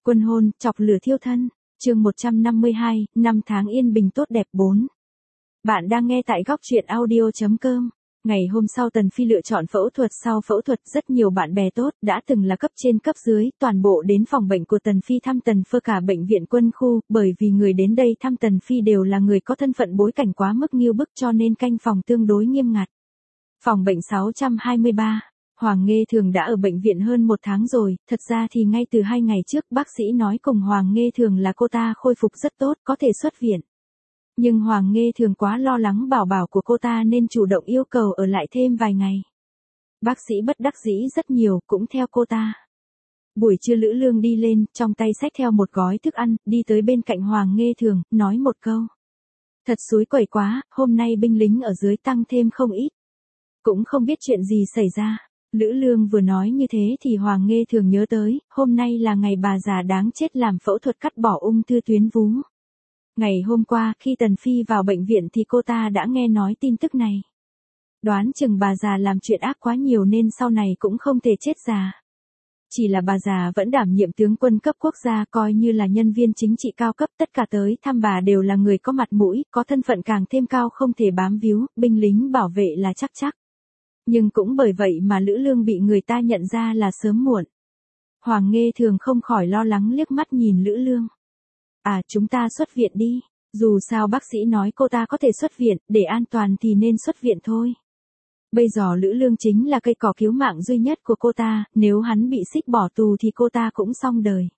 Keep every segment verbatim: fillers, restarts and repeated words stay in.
Quân hôn, chọc lửa thiêu thân. Chương một trăm năm mươi hai, năm tháng yên bình tốt đẹp bốn. Bạn đang nghe tại góc truyện audio chấm com. Ngày hôm sau Tần Phi lựa chọn phẫu thuật, sau phẫu thuật rất nhiều bạn bè tốt đã từng là cấp trên cấp dưới, toàn bộ đến phòng bệnh của Tần Phi thăm Tần Phơ cả bệnh viện quân khu, bởi vì người đến đây thăm Tần Phi đều là người có thân phận bối cảnh quá mức nghiêu bức cho nên canh phòng tương đối nghiêm ngặt. Phòng bệnh sáu trăm hai mươi ba. Hoàng Nghê Thường đã ở bệnh viện hơn một tháng rồi, thật ra thì ngay từ hai ngày trước bác sĩ nói cùng Hoàng Nghê Thường là cô ta khôi phục rất tốt, có thể xuất viện. Nhưng Hoàng Nghê Thường quá lo lắng bảo bảo của cô ta nên chủ động yêu cầu ở lại thêm vài ngày. Bác sĩ bất đắc dĩ rất nhiều, cũng theo cô ta. Buổi trưa Lữ Lương đi lên, trong tay xách theo một gói thức ăn, đi tới bên cạnh Hoàng Nghê Thường, nói một câu. Thật xúi quẩy quá, hôm nay binh lính ở dưới tăng thêm không ít. Cũng không biết chuyện gì xảy ra. Lữ Lương vừa nói như thế thì Hoàng Nghê Thường nhớ tới, hôm nay là ngày bà già đáng chết làm phẫu thuật cắt bỏ ung thư tuyến vú. Ngày hôm qua, khi Tần Phi vào bệnh viện thì cô ta đã nghe nói tin tức này. Đoán chừng bà già làm chuyện ác quá nhiều nên sau này cũng không thể chết già. Chỉ là bà già vẫn đảm nhiệm tướng quân cấp quốc gia, coi như là nhân viên chính trị cao cấp, tất cả tới thăm bà đều là người có mặt mũi, có thân phận càng thêm cao không thể bám víu, binh lính bảo vệ là chắc chắc. Nhưng cũng bởi vậy mà Lữ Lương bị người ta nhận ra là sớm muộn. Hoàng Nghê Thường không khỏi lo lắng liếc mắt nhìn Lữ Lương. À, chúng ta xuất viện đi, dù sao bác sĩ nói cô ta có thể xuất viện, để an toàn thì nên xuất viện thôi. Bây giờ Lữ Lương chính là cây cỏ cứu mạng duy nhất của cô ta, nếu hắn bị xích bỏ tù thì cô ta cũng xong đời.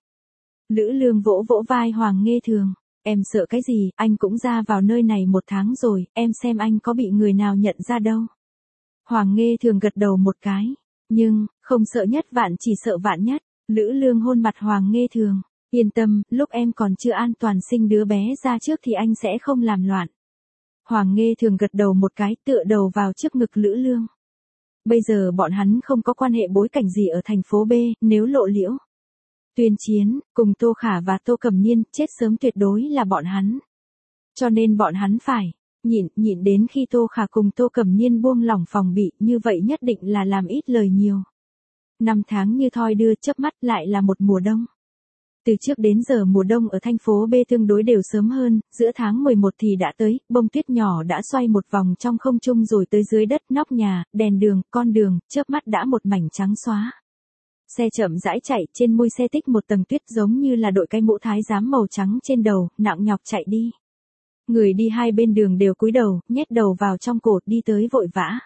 Lữ Lương vỗ vỗ vai Hoàng Nghê Thường, em sợ cái gì, anh cũng ra vào nơi này một tháng rồi, em xem anh có bị người nào nhận ra đâu. Hoàng Nghê Thường gật đầu một cái, nhưng, không sợ nhất vạn chỉ sợ vạn nhất. Lữ Lương hôn mặt Hoàng Nghê Thường, yên tâm, lúc em còn chưa an toàn sinh đứa bé ra trước thì anh sẽ không làm loạn. Hoàng Nghê Thường gật đầu một cái, tựa đầu vào trước ngực Lữ Lương. Bây giờ bọn hắn không có quan hệ bối cảnh gì ở thành phố B, nếu lộ liễu tuyên chiến, cùng Tô Khả và Tô Cẩm Niên, chết sớm tuyệt đối là bọn hắn. Cho nên bọn hắn phải nhịn, nhịn đến khi Tô Khả cùng Tô Cẩm Niên buông lỏng phòng bị, như vậy nhất định là làm ít lời nhiều. Năm tháng như thoi đưa, chớp mắt lại là một mùa đông. Từ trước đến giờ mùa đông ở thành phố B tương đối đều sớm hơn, giữa tháng mười một thì đã tới, bông tuyết nhỏ đã xoay một vòng trong không trung rồi tới dưới đất, nóc nhà, đèn đường, con đường, chớp mắt đã một mảnh trắng xóa. Xe chậm rãi chạy, trên mui xe tích một tầng tuyết giống như là đội cái mũ thái giám màu trắng trên đầu, nặng nhọc chạy đi. Người đi hai bên đường đều cúi đầu, nhét đầu vào trong cột đi tới vội vã.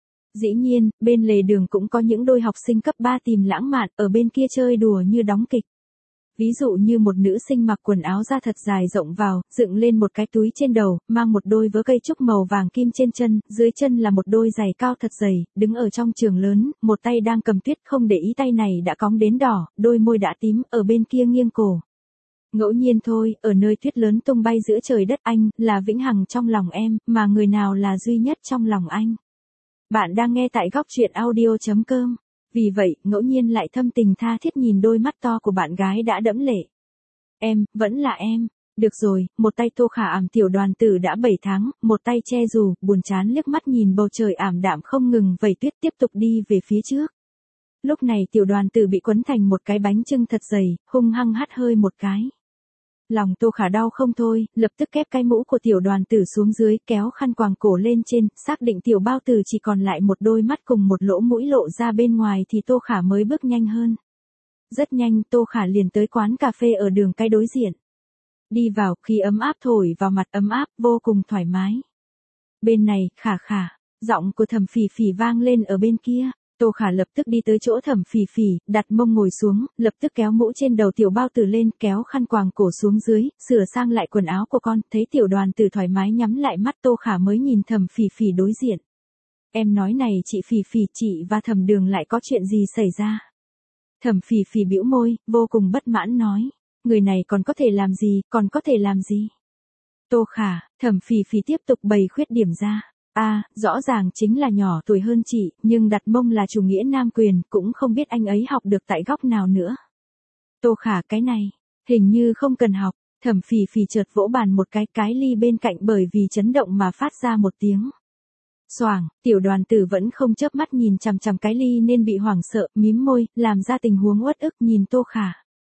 Dĩ nhiên, bên lề đường cũng có những đôi học sinh cấp ba tìm lãng mạn, ở bên kia chơi đùa như đóng kịch. Ví dụ như một nữ sinh mặc quần áo da thật dài rộng vào, dựng lên một cái túi trên đầu, mang một đôi vớ cây trúc màu vàng kim trên chân, dưới chân là một đôi giày cao thật dày, đứng ở trong trường lớn, một tay đang cầm tuyết không để ý tay này đã cóng đến đỏ, đôi môi đã tím, ở bên kia nghiêng cổ. Ngẫu nhiên thôi, ở nơi tuyết lớn tung bay giữa trời đất, anh là vĩnh hằng trong lòng em, mà người nào là duy nhất trong lòng anh. Bạn đang nghe tại góc truyện audio chấm com. Vì vậy, ngẫu nhiên lại thâm tình tha thiết nhìn đôi mắt to của bạn gái đã đẫm lệ. Em, vẫn là em. Được rồi, một tay Tô Khả ảm tiểu đoàn tử đã bảy tháng, một tay che dù, buồn chán liếc mắt nhìn bầu trời ảm đạm không ngừng vẩy tuyết tiếp tục đi về phía trước. Lúc này tiểu đoàn tử bị quấn thành một cái bánh chưng thật dày, hung hăng hắt hơi một cái. Lòng Tô Khả đau không thôi, lập tức kép cái mũ của tiểu đoàn tử xuống dưới, kéo khăn quàng cổ lên trên, xác định tiểu bao tử chỉ còn lại một đôi mắt cùng một lỗ mũi lộ ra bên ngoài thì Tô Khả mới bước nhanh hơn. Rất nhanh Tô Khả liền tới quán cà phê ở đường cái đối diện. Đi vào, khí ấm áp thổi vào mặt, ấm áp, vô cùng thoải mái. Bên này, Khả Khả, giọng của Thẩm Phỉ Phỉ vang lên ở bên kia. Tô Khả lập tức đi tới chỗ Thẩm Phỉ Phỉ, đặt mông ngồi xuống, lập tức kéo mũ trên đầu tiểu bao tử lên, kéo khăn quàng cổ xuống dưới, sửa sang lại quần áo của con, thấy tiểu đoàn tử thoải mái nhắm lại mắt Tô Khả mới nhìn Thẩm Phỉ Phỉ đối diện. Em nói này chị Phỉ Phỉ, chị và Thẩm Đường lại có chuyện gì xảy ra? Thẩm Phỉ Phỉ bĩu môi, vô cùng bất mãn nói, người này còn có thể làm gì, còn có thể làm gì? Tô Khả, Thẩm Phỉ Phỉ tiếp tục bày khuyết điểm ra. A, à, rõ ràng chính là nhỏ tuổi hơn chị, nhưng đặt mông là chủ nghĩa nam quyền, cũng không biết anh ấy học được tại góc nào nữa. Tô Khả, cái này, hình như không cần học. Thẩm Phỉ Phỉ chợt vỗ bàn một cái, cái ly bên cạnh bởi vì chấn động mà phát ra một tiếng xoàng. Tiểu đoàn tử vẫn không chớp mắt nhìn chằm chằm cái ly nên bị hoảng sợ, mím môi, làm ra tình huống uất ức nhìn Tô Khả.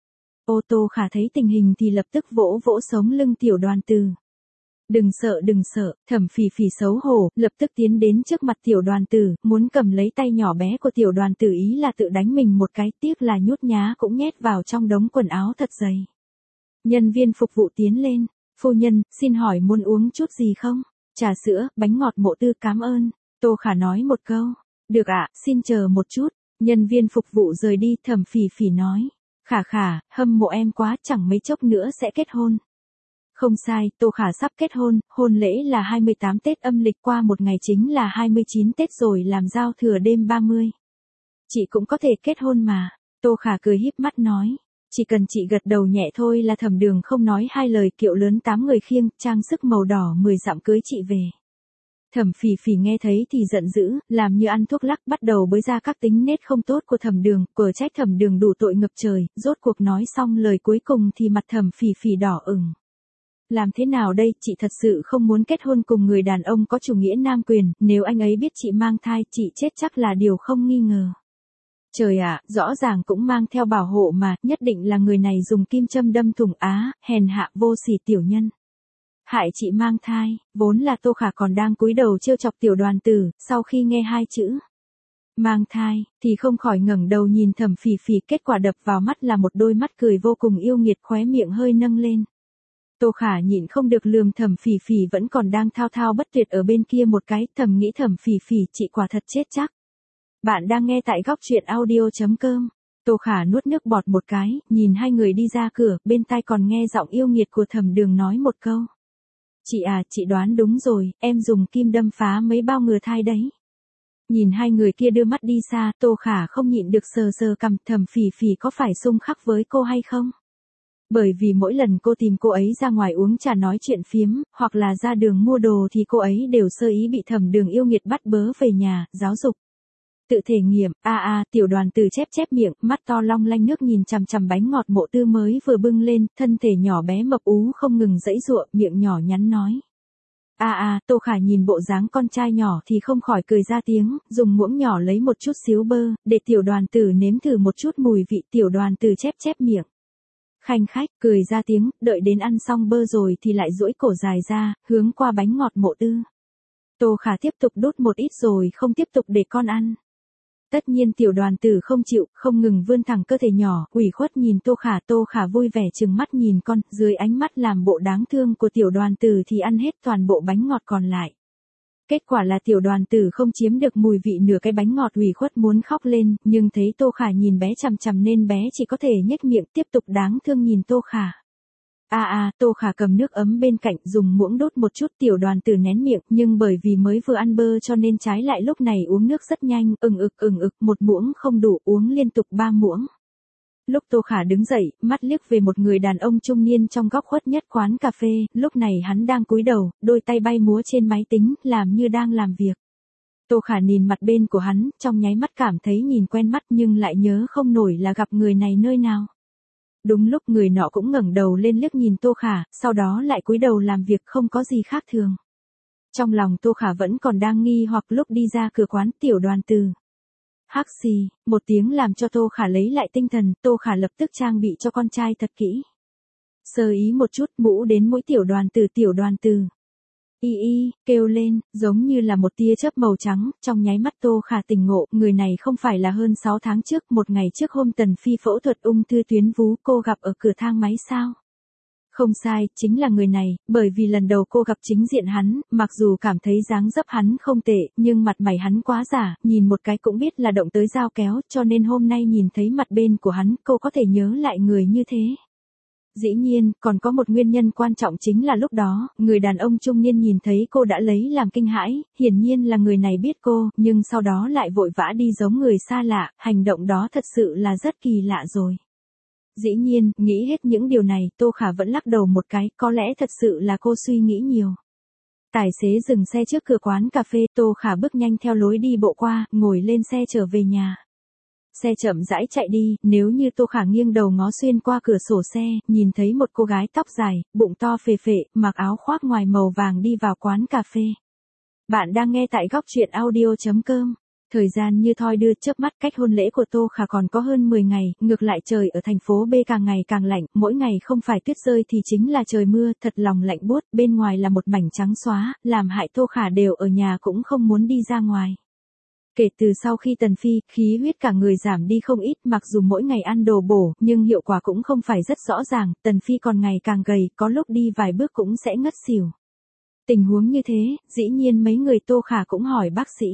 Ô Tô Khả thấy tình hình thì lập tức vỗ vỗ sống lưng Tiểu Đoàn Tử. Đừng sợ đừng sợ, Thẩm Phỉ Phỉ xấu hổ, lập tức tiến đến trước mặt Tiểu Đoàn Tử, muốn cầm lấy tay nhỏ bé của Tiểu Đoàn Tử ý là tự đánh mình một cái, tiếc là nhút nhá cũng nhét vào trong đống quần áo thật dày. Nhân viên phục vụ tiến lên, phu nhân, xin hỏi muốn uống chút gì không? Trà sữa, bánh ngọt Mộ Tư cảm ơn. Tô Khả nói một câu, được ạ, xin chờ một chút. Nhân viên phục vụ rời đi, Thẩm Phỉ Phỉ nói, Khả Khả, hâm mộ em quá, chẳng mấy chốc nữa sẽ kết hôn. Không sai, Tô Khả sắp kết hôn, hôn lễ là hai mươi tám Tết âm lịch, qua một ngày chính là hai mươi chín Tết rồi làm giao thừa đêm ba mươi. Chị cũng có thể kết hôn mà. Tô Khả cười híp mắt nói, chỉ cần chị gật đầu nhẹ thôi là Thẩm Đường không nói hai lời, kiệu lớn tám người khiêng, trang sức màu đỏ mười dặm cưới chị về. Thẩm Phỉ Phỉ nghe thấy thì giận dữ, làm như ăn thuốc lắc, bắt đầu bới ra các tính nết không tốt của Thẩm Đường, quở trách Thẩm Đường đủ tội ngập trời, rốt cuộc nói xong lời cuối cùng thì mặt Thẩm Phỉ Phỉ đỏ ửng. Làm thế nào đây, chị thật sự không muốn kết hôn cùng người đàn ông có chủ nghĩa nam quyền, nếu anh ấy biết chị mang thai, chị chết chắc là điều không nghi ngờ. Trời ạ, rõ ràng cũng mang theo bảo hộ mà, nhất định là người này dùng kim châm đâm thủng á, hèn hạ vô sỉ tiểu nhân. Hại chị mang thai, vốn là Tô Khả còn đang cúi đầu trêu chọc Tiểu Đoàn Tử, sau khi nghe hai chữ mang thai, thì không khỏi ngẩng đầu nhìn Thẩm Phỉ Phỉ, kết quả đập vào mắt là một đôi mắt cười vô cùng yêu nghiệt, khóe miệng hơi nâng lên. Tô Khả nhịn không được lườm Thẩm Phỉ Phỉ vẫn còn đang thao thao bất tuyệt ở bên kia một cái, thầm nghĩ Thẩm Phỉ Phỉ chị quả thật chết chắc. Bạn đang nghe tại góc truyện audio chấm com. Tô Khả nuốt nước bọt một cái, nhìn hai người đi ra cửa, bên tai còn nghe giọng yêu nghiệt của Thẩm Đường nói một câu. Chị à, chị đoán đúng rồi, em dùng kim đâm phá mấy bao ngừa thai đấy. Nhìn hai người kia đưa mắt đi xa, Tô Khả không nhịn được sờ sờ cằm, Thẩm Phỉ Phỉ có phải xung khắc với cô hay không? Bởi vì mỗi lần cô tìm cô ấy ra ngoài uống trà nói chuyện phiếm, hoặc là ra đường mua đồ thì cô ấy đều sơ ý bị Thẩm Đường yêu nghiệt bắt bớ về nhà, giáo dục. Tự thể nghiệm, a a, Tiểu Đoàn Tử chép chép miệng, mắt to long lanh nước nhìn chằm chằm bánh ngọt Mộ Tư mới vừa bưng lên, thân thể nhỏ bé mập ú không ngừng giãy giụa, miệng nhỏ nhắn nói. A a, Tô Khả nhìn bộ dáng con trai nhỏ thì không khỏi cười ra tiếng, dùng muỗng nhỏ lấy một chút xíu bơ, để Tiểu Đoàn Tử nếm thử một chút mùi vị. Tiểu Đoàn Tử chép chép miệng. Khanh khách, cười ra tiếng, đợi đến ăn xong bơ rồi thì lại duỗi cổ dài ra, hướng qua bánh ngọt Mộ Tư. Tô Khả tiếp tục đút một ít rồi không tiếp tục để con ăn. Tất nhiên Tiểu Đoàn Tử không chịu, không ngừng vươn thẳng cơ thể nhỏ, ủy khuất nhìn Tô Khả. Tô Khả vui vẻ trừng mắt nhìn con, dưới ánh mắt làm bộ đáng thương của Tiểu Đoàn Tử thì ăn hết toàn bộ bánh ngọt còn lại. Kết quả là Tiểu Đoàn Tử không chiếm được mùi vị nửa cái bánh ngọt, ủy khuất muốn khóc lên, nhưng thấy Tô Khả nhìn bé chằm chằm nên bé chỉ có thể nhếch miệng tiếp tục đáng thương nhìn Tô Khả. A a, Tô Khả cầm nước ấm bên cạnh, dùng muỗng đốt một chút. Tiểu Đoàn Tử nén miệng, nhưng bởi vì mới vừa ăn bơ cho nên trái lại lúc này uống nước rất nhanh, ừng ực ừng ực, một muỗng không đủ, uống liên tục ba muỗng. Lúc Tô Khả đứng dậy, mắt liếc về một người đàn ông trung niên trong góc khuất nhất quán cà phê, lúc này hắn đang cúi đầu, đôi tay bay múa trên máy tính, làm như đang làm việc. Tô Khả nhìn mặt bên của hắn, trong nháy mắt cảm thấy nhìn quen mắt nhưng lại nhớ không nổi là gặp người này nơi nào. Đúng lúc người nọ cũng ngẩng đầu lên liếc nhìn Tô Khả, sau đó lại cúi đầu làm việc, không có gì khác thường. Trong lòng Tô Khả vẫn còn đang nghi hoặc, lúc đi ra cửa quán, Tiểu Đoàn Tử. Hắc xì, một tiếng làm cho Tô Khả lấy lại tinh thần, Tô Khả lập tức trang bị cho con trai thật kỹ. Sơ ý một chút, mũ đến mũi Tiểu Đoàn Tử. Tiểu Đoàn Tử y y, kêu lên, giống như là một tia chớp màu trắng, trong nháy mắt Tô Khả tỉnh ngộ, người này không phải là hơn sáu tháng trước, một ngày trước hôm Tần Phi phẫu thuật ung thư tuyến vú cô gặp ở cửa thang máy sao? Không sai, chính là người này, bởi vì lần đầu cô gặp chính diện hắn, mặc dù cảm thấy dáng dấp hắn không tệ, nhưng mặt mày hắn quá giả, nhìn một cái cũng biết là động tới dao kéo, cho nên hôm nay nhìn thấy mặt bên của hắn, cô có thể nhớ lại người như thế. Dĩ nhiên, còn có một nguyên nhân quan trọng chính là lúc đó, người đàn ông trung niên nhìn thấy cô đã lấy làm kinh hãi, hiển nhiên là người này biết cô, nhưng sau đó lại vội vã đi giống người xa lạ, hành động đó thật sự là rất kỳ lạ rồi. Dĩ nhiên, nghĩ hết những điều này, Tô Khả vẫn lắc đầu một cái, có lẽ thật sự là cô suy nghĩ nhiều. Tài xế dừng xe trước cửa quán cà phê, Tô Khả bước nhanh theo lối đi bộ qua, ngồi lên xe trở về nhà. Xe chậm rãi chạy đi, nếu như Tô Khả nghiêng đầu ngó xuyên qua cửa sổ xe, nhìn thấy một cô gái tóc dài, bụng to phệ phệ, mặc áo khoác ngoài màu vàng đi vào quán cà phê. Bạn đang nghe tại góc truyện audio chấm com. Thời gian như thoi đưa, chớp mắt cách hôn lễ của Tô Khả còn có hơn mười ngày, ngược lại trời ở thành phố B càng ngày càng lạnh, mỗi ngày không phải tuyết rơi thì chính là trời mưa, thật lòng lạnh buốt, bên ngoài là một mảnh trắng xóa, làm hại Tô Khả đều ở nhà cũng không muốn đi ra ngoài. Kể từ sau khi Tần Phi, khí huyết cả người giảm đi không ít, mặc dù mỗi ngày ăn đồ bổ, nhưng hiệu quả cũng không phải rất rõ ràng, Tần Phi còn ngày càng gầy, có lúc đi vài bước cũng sẽ ngất xỉu. Tình huống như thế, dĩ nhiên mấy người Tô Khả cũng hỏi bác sĩ.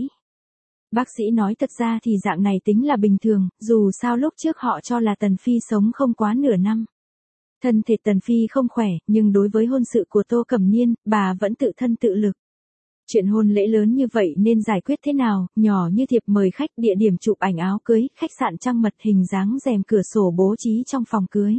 Bác sĩ nói thật ra thì dạng này tính là bình thường, dù sao lúc trước họ cho là Tần Phi sống không quá nửa năm. Thân thể Tần Phi không khỏe, nhưng đối với hôn sự của Tô Cẩm Niên, bà vẫn tự thân tự lực. Chuyện hôn lễ lớn như vậy nên giải quyết thế nào, nhỏ như thiệp mời khách, địa điểm chụp ảnh áo cưới, khách sạn trăng mật, hình dáng rèm cửa sổ bố trí trong phòng cưới.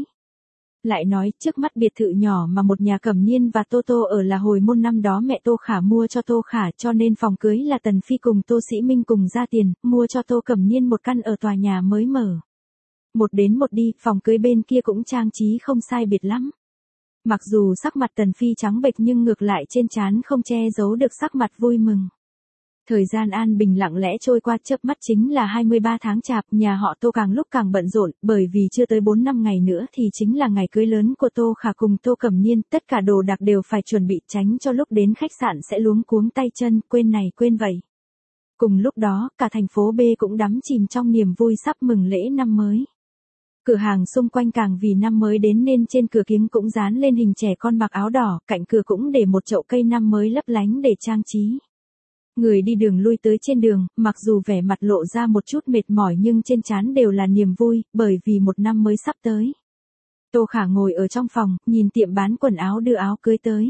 Lại nói, trước mắt biệt thự nhỏ mà một nhà Cẩm Niên và Tô Tô ở là hồi môn năm đó mẹ Tô Khả mua cho Tô Khả, cho nên phòng cưới là Tần Phi cùng Tô Sĩ Minh cùng ra tiền, mua cho Tô Cẩm Niên một căn ở tòa nhà mới mở. Một đến một đi, phòng cưới bên kia cũng trang trí không sai biệt lắm. Mặc dù sắc mặt Tần Phi trắng bệch nhưng ngược lại trên trán không che giấu được sắc mặt vui mừng. Thời gian an bình lặng lẽ trôi qua, chớp mắt chính là hai mươi ba tháng chạp, nhà họ Tô càng lúc càng bận rộn, bởi vì chưa tới bốn năm ngày nữa thì chính là ngày cưới lớn của Tô Khả cùng Tô Cẩm Niên, tất cả đồ đạc đều phải chuẩn bị tránh cho lúc đến khách sạn sẽ luống cuống tay chân, quên này quên vậy. Cùng lúc đó, cả thành phố B cũng đắm chìm trong niềm vui sắp mừng lễ năm mới. Cửa hàng xung quanh càng vì năm mới đến nên trên cửa kiếng cũng dán lên hình trẻ con mặc áo đỏ, cạnh cửa cũng để một chậu cây năm mới lấp lánh để trang trí. Người đi đường lui tới trên đường, mặc dù vẻ mặt lộ ra một chút mệt mỏi nhưng trên trán đều là niềm vui, bởi vì một năm mới sắp tới. Tô Khả ngồi ở trong phòng, nhìn tiệm bán quần áo đưa áo cưới tới.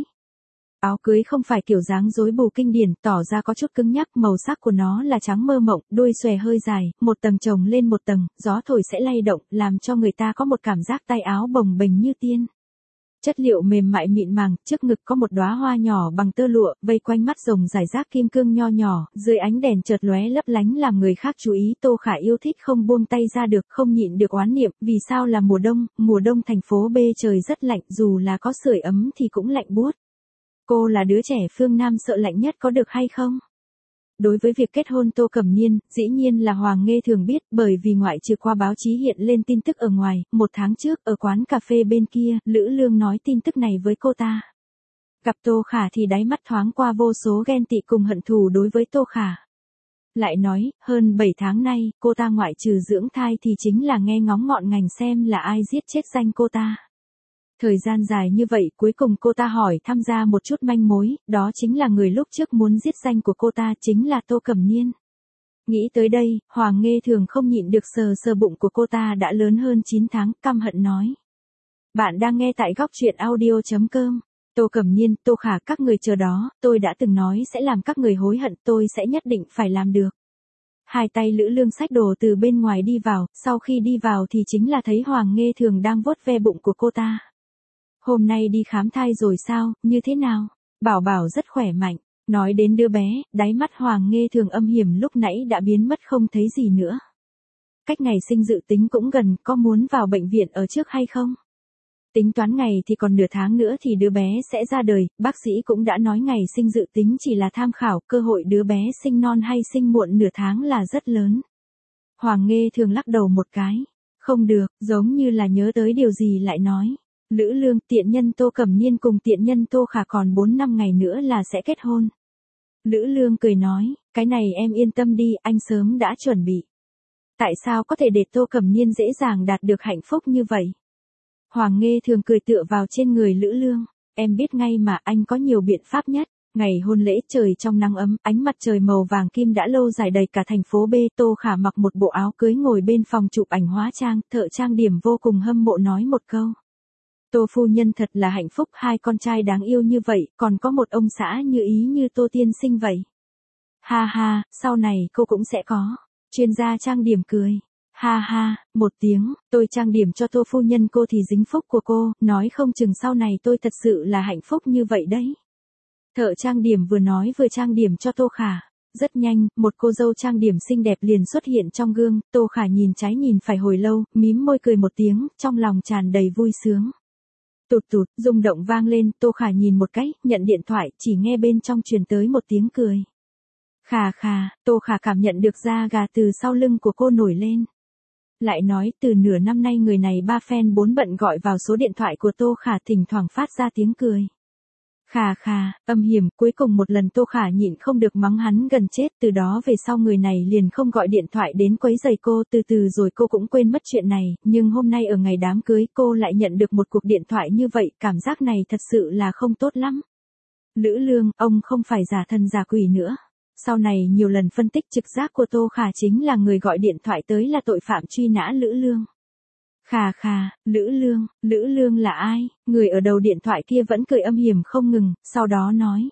Áo cưới không phải kiểu dáng rối bù kinh điển, tỏ ra có chút cứng nhắc, màu sắc của nó là trắng mơ mộng, đuôi xòe hơi dài, một tầng chồng lên một tầng, gió thổi sẽ lay động, làm cho người ta có một cảm giác tay áo bồng bềnh như tiên. Chất liệu mềm mại mịn màng, trước ngực có một đóa hoa nhỏ bằng tơ lụa, vây quanh mắt rồng rải rác kim cương nho nhỏ, dưới ánh đèn chợt lóe lấp lánh làm người khác chú ý. Tô Khả yêu thích không buông tay ra được, không nhịn được oán niệm, vì sao là mùa đông, mùa đông thành phố B trời rất lạnh, dù là có sưởi ấm thì cũng lạnh buốt. Cô là đứa trẻ phương Nam sợ lạnh nhất có được hay không? Đối với việc kết hôn Tô Cẩm Niên, dĩ nhiên là Hoàng Nghê thường biết, bởi vì ngoại trừ qua báo chí hiện lên tin tức ở ngoài, một tháng trước ở quán cà phê bên kia, Lữ Lương nói tin tức này với cô ta. Gặp Tô Khả thì đáy mắt thoáng qua vô số ghen tị cùng hận thù đối với Tô Khả. Lại nói, hơn bảy tháng nay, cô ta ngoại trừ dưỡng thai thì chính là nghe ngóng ngọn ngành xem là ai giết chết danh cô ta. Thời gian dài như vậy cuối cùng cô ta hỏi tham gia một chút manh mối, đó chính là người lúc trước muốn giết danh của cô ta chính là Tô Cẩm Niên. Nghĩ tới đây, Hoàng Nghê thường không nhịn được sờ sờ bụng của cô ta đã lớn hơn chín tháng, căm hận nói. Bạn đang nghe tại góc truyện audio chấm com. Tô Cẩm Niên, Tô Khả, các người chờ đó, tôi đã từng nói sẽ làm các người hối hận, tôi sẽ nhất định phải làm được. Hai tay Lữ Lương xách đồ từ bên ngoài đi vào, sau khi đi vào thì chính là thấy Hoàng Nghê thường đang vuốt ve bụng của cô ta. Hôm nay đi khám thai rồi sao, như thế nào? Bảo bảo rất khỏe mạnh. Nói đến đứa bé, đáy mắt Hoàng Nghê thường âm hiểm lúc nãy đã biến mất không thấy gì nữa. Cách ngày sinh dự tính cũng gần, có muốn vào bệnh viện ở trước hay không? Tính toán ngày thì còn nửa tháng nữa thì đứa bé sẽ ra đời, bác sĩ cũng đã nói ngày sinh dự tính chỉ là tham khảo, cơ hội đứa bé sinh non hay sinh muộn nửa tháng là rất lớn. Hoàng Nghê thường lắc đầu một cái. Không được, giống như là nhớ tới điều gì lại nói. Lữ Lương, tiện nhân Tô Cẩm Niên cùng tiện nhân Tô Khả còn bốn năm ngày nữa là sẽ kết hôn. Lữ Lương cười nói, cái này em yên tâm đi, anh sớm đã chuẩn bị. Tại sao có thể để Tô Cẩm Niên dễ dàng đạt được hạnh phúc như vậy? Hoàng Nghê thường cười tựa vào trên người Lữ Lương, em biết ngay mà, anh có nhiều biện pháp nhất. Ngày hôn lễ trời trong nắng ấm, ánh mặt trời màu vàng kim đã lâu dài đầy cả thành phố B. Tô Khả mặc một bộ áo cưới ngồi bên phòng chụp ảnh hóa trang, thợ trang điểm vô cùng hâm mộ nói một câu. Tô phu nhân thật là hạnh phúc, hai con trai đáng yêu như vậy, còn có một ông xã như ý như Tô tiên sinh vậy. Ha ha, sau này cô cũng sẽ có. Chuyên gia trang điểm cười. Ha ha, một tiếng, tôi trang điểm cho Tô phu nhân cô thì dính phúc của cô, nói không chừng sau này tôi thật sự là hạnh phúc như vậy đấy. Thợ trang điểm vừa nói vừa trang điểm cho Tô Khả. Rất nhanh, một cô dâu trang điểm xinh đẹp liền xuất hiện trong gương, Tô Khả nhìn trái nhìn phải hồi lâu, mím môi cười một tiếng, trong lòng tràn đầy vui sướng. Tụt tụt, rung động vang lên, Tô Khả nhìn một cái, nhận điện thoại, chỉ nghe bên trong truyền tới một tiếng cười. Khà khà, Tô Khả cảm nhận được da gà từ sau lưng của cô nổi lên. Lại nói từ nửa năm nay người này ba phen bốn bận gọi vào số điện thoại của Tô Khả thỉnh thoảng phát ra tiếng cười. Khà khà, âm hiểm, cuối cùng một lần Tô Khả nhịn không được mắng hắn gần chết, từ đó về sau người này liền không gọi điện thoại đến quấy rầy cô, từ từ rồi cô cũng quên mất chuyện này, nhưng hôm nay ở ngày đám cưới cô lại nhận được một cuộc điện thoại như vậy, cảm giác này thật sự là không tốt lắm. Lữ Lương, ông không phải giả thần giả quỷ nữa. Sau này nhiều lần phân tích trực giác của Tô Khả chính là người gọi điện thoại tới là tội phạm truy nã Lữ Lương. Khà khà, Lữ Lương, Lữ Lương là ai? Người ở đầu điện thoại kia vẫn cười âm hiểm không ngừng, sau đó nói.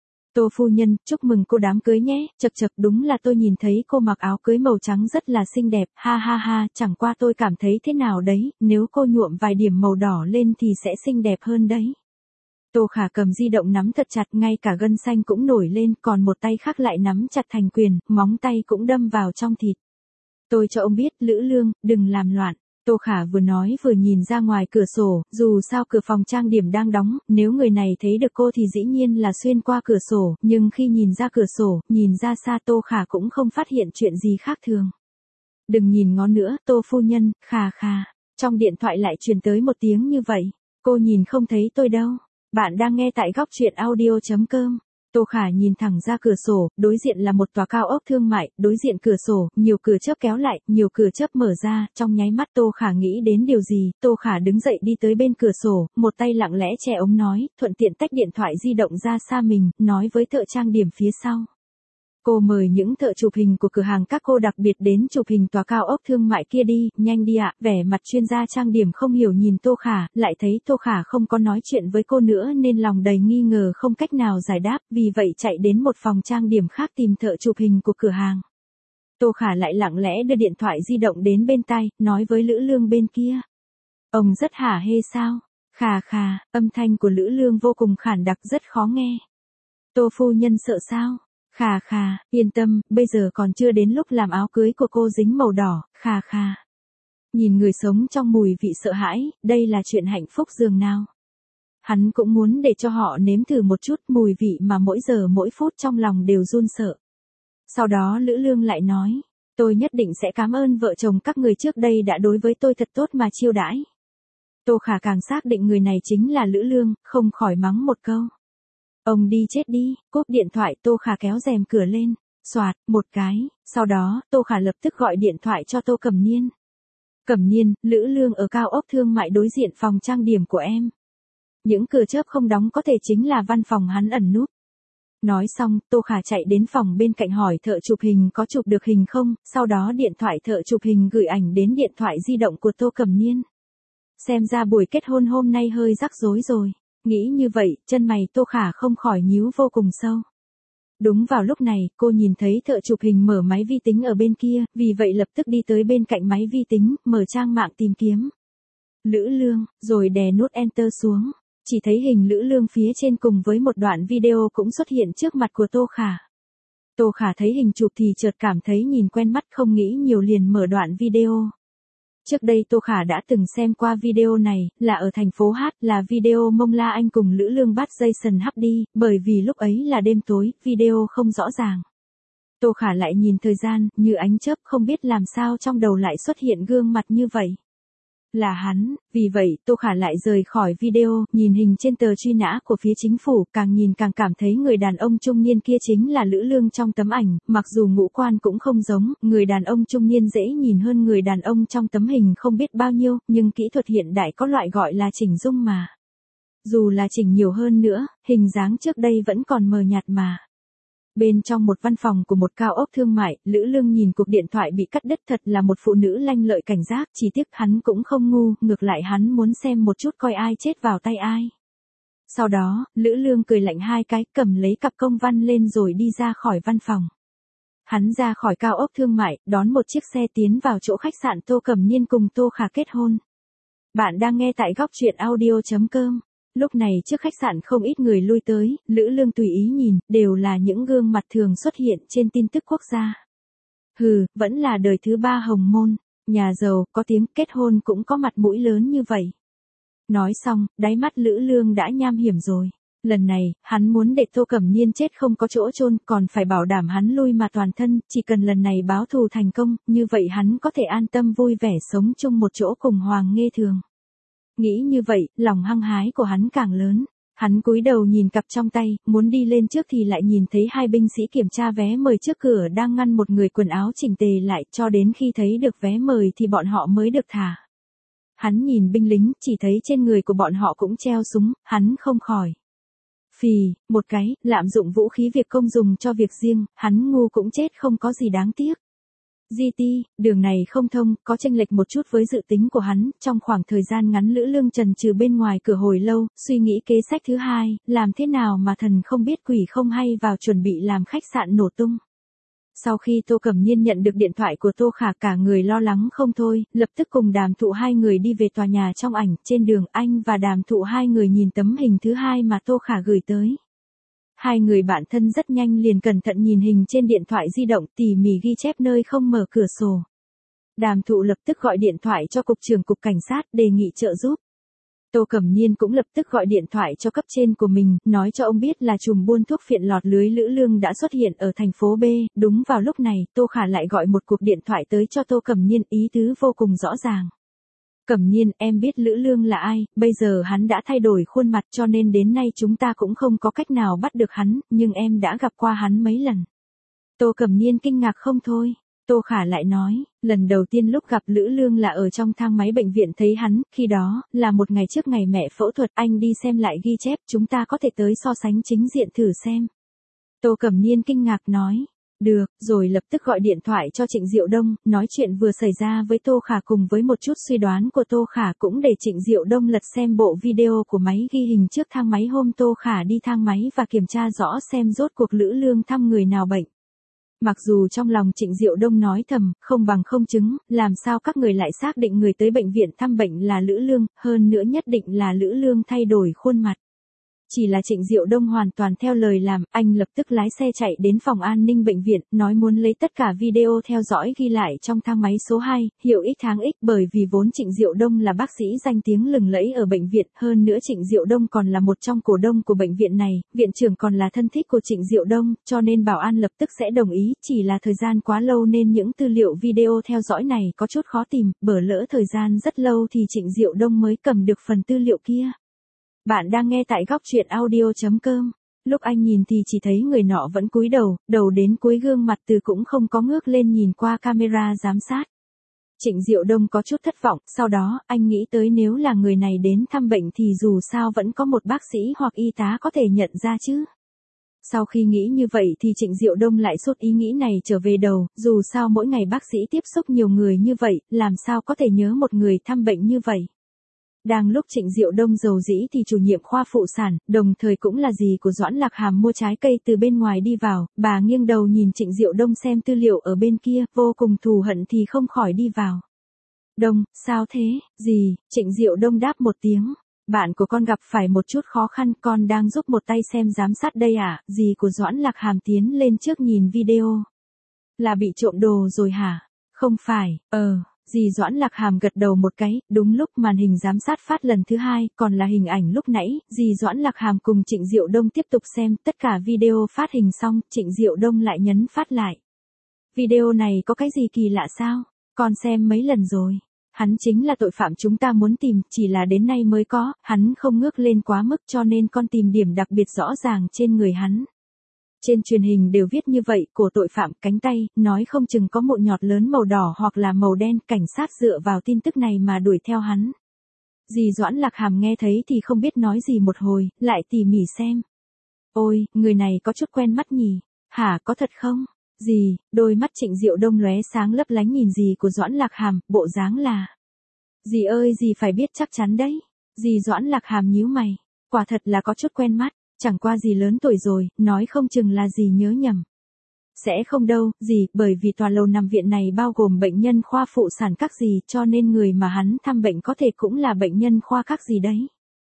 Tô phu nhân, chúc mừng cô đám cưới nhé, chật chật đúng là tôi nhìn thấy cô mặc áo cưới màu trắng rất là xinh đẹp, ha ha ha, chẳng qua tôi cảm thấy thế nào đấy, nếu cô nhuộm vài điểm màu đỏ lên thì sẽ xinh đẹp hơn đấy. Tô Khả cầm di động nắm thật chặt, ngay cả gân xanh cũng nổi lên, còn một tay khác lại nắm chặt thành quyền, móng tay cũng đâm vào trong thịt. Tôi cho ông biết, Lữ Lương, đừng làm loạn. Tô Khả vừa nói vừa nhìn ra ngoài cửa sổ, dù sao cửa phòng trang điểm đang đóng, nếu người này thấy được cô thì dĩ nhiên là xuyên qua cửa sổ, nhưng khi nhìn ra cửa sổ, nhìn ra xa Tô Khả cũng không phát hiện chuyện gì khác thường. Đừng nhìn ngó nữa, Tô phu nhân, khà khà. Trong điện thoại lại truyền tới một tiếng như vậy. Cô nhìn không thấy tôi đâu. Bạn đang nghe tại góc truyện audio.com. Tô Khả nhìn thẳng ra cửa sổ, đối diện là một tòa cao ốc thương mại, đối diện cửa sổ, nhiều cửa chớp kéo lại, nhiều cửa chớp mở ra, trong nháy mắt Tô Khả nghĩ đến điều gì, Tô Khả đứng dậy đi tới bên cửa sổ, một tay lặng lẽ che ống nói, thuận tiện tách điện thoại di động ra xa mình, nói với thợ trang điểm phía sau. Cô mời những thợ chụp hình của cửa hàng các cô đặc biệt đến chụp hình tòa cao ốc thương mại kia đi, nhanh đi ạ, vẻ mặt chuyên gia trang điểm không hiểu nhìn Tô Khả, lại thấy Tô Khả không có nói chuyện với cô nữa nên lòng đầy nghi ngờ không cách nào giải đáp, vì vậy chạy đến một phòng trang điểm khác tìm thợ chụp hình của cửa hàng. Tô Khả lại lặng lẽ đưa điện thoại di động đến bên tai, nói với Lữ Lương bên kia. Ông rất hả hê sao? Khà khà, âm thanh của Lữ Lương vô cùng khản đặc rất khó nghe. Tô phu nhân sợ sao? Khà khà, yên tâm, bây giờ còn chưa đến lúc làm áo cưới của cô dính màu đỏ, khà khà. Nhìn người sống trong mùi vị sợ hãi, đây là chuyện hạnh phúc dường nào. Hắn cũng muốn để cho họ nếm thử một chút mùi vị mà mỗi giờ mỗi phút trong lòng đều run sợ. Sau đó Lữ Lương lại nói, tôi nhất định sẽ cảm ơn vợ chồng các người trước đây đã đối với tôi thật tốt mà chiêu đãi. Tô Khả càng xác định người này chính là Lữ Lương, không khỏi mắng một câu. Ông đi chết đi, cúp điện thoại Tô Khả kéo rèm cửa lên, xoạt, một cái, sau đó, Tô Khả lập tức gọi điện thoại cho Tô Cẩm Niên. Cẩm Niên, Lữ Lương ở cao ốc thương mại đối diện phòng trang điểm của em. Những cửa chớp không đóng có thể chính là văn phòng hắn ẩn núp. Nói xong, Tô Khả chạy đến phòng bên cạnh hỏi thợ chụp hình có chụp được hình không, sau đó điện thoại thợ chụp hình gửi ảnh đến điện thoại di động của Tô Cẩm Niên. Xem ra buổi kết hôn hôm nay hơi rắc rối rồi. Nghĩ như vậy, chân mày Tô Khả không khỏi nhíu vô cùng sâu. Đúng vào lúc này, cô nhìn thấy thợ chụp hình mở máy vi tính ở bên kia, vì vậy lập tức đi tới bên cạnh máy vi tính, mở trang mạng tìm kiếm. Lữ Lương, rồi đè nút Enter xuống. Chỉ thấy hình Lữ Lương phía trên cùng với một đoạn video cũng xuất hiện trước mặt của Tô Khả. Tô Khả thấy hình chụp thì chợt cảm thấy nhìn quen mắt không nghĩ nhiều liền mở đoạn video. Trước đây Tô Khả đã từng xem qua video này, là ở thành phố Hát, là video Mông La Anh cùng Lữ Lương bắt Jason hấp đi, bởi vì lúc ấy là đêm tối, video không rõ ràng. Tô Khả lại nhìn thời gian, như ánh chớp không biết làm sao trong đầu lại xuất hiện gương mặt như vậy. Là hắn, vì vậy Tô Khả lại rời khỏi video, nhìn hình trên tờ truy nã của phía chính phủ, càng nhìn càng cảm thấy người đàn ông trung niên kia chính là Lữ Lương trong tấm ảnh, mặc dù ngũ quan cũng không giống, người đàn ông trung niên dễ nhìn hơn người đàn ông trong tấm hình không biết bao nhiêu, nhưng kỹ thuật hiện đại có loại gọi là chỉnh dung mà. Dù là chỉnh nhiều hơn nữa, hình dáng trước đây vẫn còn mờ nhạt mà. Bên trong một văn phòng của một cao ốc thương mại, Lữ Lương nhìn cuộc điện thoại bị cắt đứt thật là một phụ nữ lanh lợi cảnh giác, chỉ tiếc hắn cũng không ngu, ngược lại hắn muốn xem một chút coi ai chết vào tay ai. Sau đó, Lữ Lương cười lạnh hai cái, cầm lấy cặp công văn lên rồi đi ra khỏi văn phòng. Hắn ra khỏi cao ốc thương mại, đón một chiếc xe tiến vào chỗ khách sạn Tô Cẩm Niên cùng Tô Khả kết hôn. Bạn đang nghe tại góc truyện audio.com. Lúc này trước khách sạn không ít người lui tới, Lữ Lương tùy ý nhìn, đều là những gương mặt thường xuất hiện trên tin tức quốc gia. Hừ, vẫn là đời thứ ba hồng môn, nhà giàu, có tiếng, kết hôn cũng có mặt mũi lớn như vậy. Nói xong, đáy mắt Lữ Lương đã nham hiểm rồi. Lần này, hắn muốn để Tô Cẩm Niên chết không có chỗ chôn, còn phải bảo đảm hắn lui mà toàn thân, chỉ cần lần này báo thù thành công, như vậy hắn có thể an tâm vui vẻ sống chung một chỗ cùng Hoàng Nghê Thường. Nghĩ như vậy, lòng hăng hái của hắn càng lớn. Hắn cúi đầu nhìn cặp trong tay, muốn đi lên trước thì lại nhìn thấy hai binh sĩ kiểm tra vé mời trước cửa đang ngăn một người quần áo chỉnh tề lại, cho đến khi thấy được vé mời thì bọn họ mới được thả. Hắn nhìn binh lính, chỉ thấy trên người của bọn họ cũng treo súng, hắn không khỏi phì, một cái, lạm dụng vũ khí việc công dùng cho việc riêng, hắn ngu cũng chết không có gì đáng tiếc. giê tê, đường này không thông, có chênh lệch một chút với dự tính của hắn, trong khoảng thời gian ngắn Lữ Lương trần trừ bên ngoài cửa hồi lâu, suy nghĩ kế sách thứ hai, làm thế nào mà thần không biết quỷ không hay vào chuẩn bị làm khách sạn nổ tung. Sau khi Tô Cẩm Niên nhận được điện thoại của Tô Khả cả người lo lắng không thôi, lập tức cùng Đàm Thụ hai người đi về tòa nhà trong ảnh, trên đường anh và Đàm Thụ hai người nhìn tấm hình thứ hai mà Tô Khả gửi tới. Hai người bạn thân rất nhanh liền cẩn thận nhìn hình trên điện thoại di động tỉ mỉ ghi chép nơi không mở cửa sổ. Đàm Thụ lập tức gọi điện thoại cho cục trưởng cục cảnh sát đề nghị trợ giúp. Tô Cẩm Niên cũng lập tức gọi điện thoại cho cấp trên của mình, nói cho ông biết là trùm buôn thuốc phiện lọt lưới Lữ Lương đã xuất hiện ở thành phố B. Đúng vào lúc này, Tô Khả lại gọi một cuộc điện thoại tới cho Tô Cẩm Niên, ý tứ vô cùng rõ ràng. Cẩm Niên, em biết Lữ Lương là ai, bây giờ hắn đã thay đổi khuôn mặt cho nên đến nay chúng ta cũng không có cách nào bắt được hắn, nhưng em đã gặp qua hắn mấy lần. Tô Cẩm Niên kinh ngạc không thôi. Tô Khả lại nói, lần đầu tiên lúc gặp Lữ Lương là ở trong thang máy bệnh viện thấy hắn, khi đó, là một ngày trước ngày mẹ phẫu thuật, anh đi xem lại ghi chép, chúng ta có thể tới so sánh chính diện thử xem. Tô Cẩm Niên kinh ngạc nói, được, rồi lập tức gọi điện thoại cho Trịnh Diệu Đông, nói chuyện vừa xảy ra với Tô Khả cùng với một chút suy đoán của Tô Khả cũng để Trịnh Diệu Đông lật xem bộ video của máy ghi hình trước thang máy hôm Tô Khả đi thang máy và kiểm tra rõ xem rốt cuộc Lữ Lương thăm người nào bệnh. Mặc dù trong lòng Trịnh Diệu Đông nói thầm, không bằng không chứng, làm sao các người lại xác định người tới bệnh viện thăm bệnh là Lữ Lương, hơn nữa nhất định là Lữ Lương thay đổi khuôn mặt. Chỉ là Trịnh Diệu Đông hoàn toàn theo lời làm, anh lập tức lái xe chạy đến phòng an ninh bệnh viện, nói muốn lấy tất cả video theo dõi ghi lại trong thang máy số hai, hiệu X tháng X, bởi vì vốn Trịnh Diệu Đông là bác sĩ danh tiếng lừng lẫy ở bệnh viện, hơn nữa Trịnh Diệu Đông còn là một trong cổ đông của bệnh viện này, viện trưởng còn là thân thích của Trịnh Diệu Đông, cho nên bảo an lập tức sẽ đồng ý, chỉ là thời gian quá lâu nên những tư liệu video theo dõi này có chút khó tìm, bở lỡ thời gian rất lâu thì Trịnh Diệu Đông mới cầm được phần tư liệu kia. Bạn đang nghe tại góc truyện audio chấm com. Lúc anh nhìn thì chỉ thấy người nọ vẫn cúi đầu, đầu đến cuối gương mặt từ cũng không có ngước lên nhìn qua camera giám sát. Trịnh Diệu Đông có chút thất vọng, sau đó, anh nghĩ tới nếu là người này đến thăm bệnh thì dù sao vẫn có một bác sĩ hoặc y tá có thể nhận ra chứ. Sau khi nghĩ như vậy thì Trịnh Diệu Đông lại sốt ý nghĩ này trở về đầu, dù sao mỗi ngày bác sĩ tiếp xúc nhiều người như vậy, làm sao có thể nhớ một người thăm bệnh như vậy. Đang lúc Trịnh Diệu Đông giàu dĩ thì chủ nhiệm khoa phụ sản, đồng thời cũng là dì của Doãn Lạc Hàm mua trái cây từ bên ngoài đi vào, bà nghiêng đầu nhìn Trịnh Diệu Đông xem tư liệu ở bên kia, vô cùng thù hận thì không khỏi đi vào. Đông, sao thế, dì, Trịnh Diệu Đông đáp một tiếng, bạn của con gặp phải một chút khó khăn, con đang giúp một tay xem giám sát đây à, dì của Doãn Lạc Hàm tiến lên trước nhìn video. Là bị trộm đồ rồi hả? Không phải, ờ... Dì Doãn Lạc Hàm gật đầu một cái, đúng lúc màn hình giám sát phát lần thứ hai, còn là hình ảnh lúc nãy, dì Doãn Lạc Hàm cùng Trịnh Diệu Đông tiếp tục xem, tất cả video phát hình xong, Trịnh Diệu Đông lại nhấn phát lại. Video này có cái gì kỳ lạ sao? Con xem mấy lần rồi. Hắn chính là tội phạm chúng ta muốn tìm, chỉ là đến nay mới có, hắn không ngước lên quá mức cho nên con tìm điểm đặc biệt rõ ràng trên người hắn. Trên truyền hình đều viết như vậy, của tội phạm, cánh tay, nói không chừng có mụn nhọt lớn màu đỏ hoặc là màu đen, cảnh sát dựa vào tin tức này mà đuổi theo hắn. Dì Doãn Lạc Hàm nghe thấy thì không biết nói gì một hồi, lại tỉ mỉ xem. Ôi, người này có chút quen mắt nhỉ, hả có thật không? Dì, đôi mắt Trịnh Diệu Đông lóe sáng lấp lánh nhìn dì của Doãn Lạc Hàm, bộ dáng là. Dì ơi dì phải biết chắc chắn đấy. Dì Doãn Lạc Hàm nhíu mày, quả thật là có chút quen mắt. Chẳng qua dì lớn tuổi rồi, nói không chừng là dì nhớ nhầm. Sẽ không đâu, dì, bởi vì tòa lầu nằm viện này bao gồm bệnh nhân khoa phụ sản các dì, cho nên người mà hắn thăm bệnh có thể cũng là bệnh nhân khoa các dì đấy.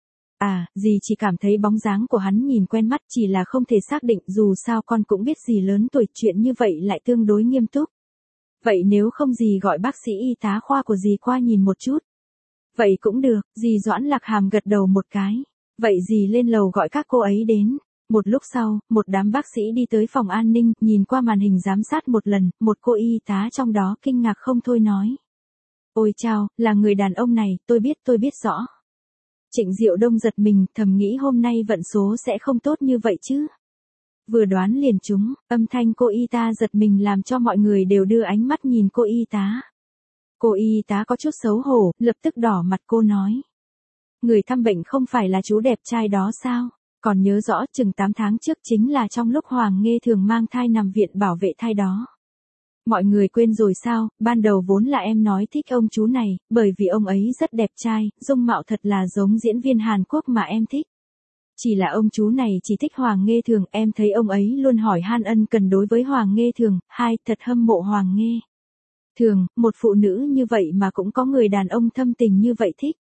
À, dì chỉ cảm thấy bóng dáng của hắn nhìn quen mắt, chỉ là không thể xác định, dù sao con cũng biết dì lớn tuổi, chuyện như vậy lại tương đối nghiêm túc. Vậy nếu không dì gọi bác sĩ y tá khoa của dì qua nhìn một chút. Vậy cũng được, dì Doãn Lạc Hàm gật đầu một cái. Vậy dì lên lầu gọi các cô ấy đến. Một lúc sau, một đám bác sĩ đi tới phòng an ninh, nhìn qua màn hình giám sát một lần, một cô y tá trong đó kinh ngạc không thôi nói. Ôi chao, là người đàn ông này, tôi biết tôi biết rõ. Trịnh Diệu Đông giật mình, thầm nghĩ hôm nay vận số sẽ không tốt như vậy chứ. Vừa đoán liền trúng, âm thanh cô y tá giật mình làm cho mọi người đều đưa ánh mắt nhìn cô y tá. Cô y tá có chút xấu hổ, lập tức đỏ mặt cô nói. Người thăm bệnh không phải là chú đẹp trai đó sao? Còn nhớ rõ chừng tám tháng trước chính là trong lúc Hoàng Nghê Thường mang thai nằm viện bảo vệ thai đó. Mọi người quên rồi sao, ban đầu vốn là em nói thích ông chú này, bởi vì ông ấy rất đẹp trai, dung mạo thật là giống diễn viên Hàn Quốc mà em thích. Chỉ là ông chú này chỉ thích Hoàng Nghê Thường, em thấy ông ấy luôn hỏi han ân cần đối với Hoàng Nghê Thường, hai, thật hâm mộ Hoàng Nghê Thường, một phụ nữ như vậy mà cũng có người đàn ông thâm tình như vậy thích.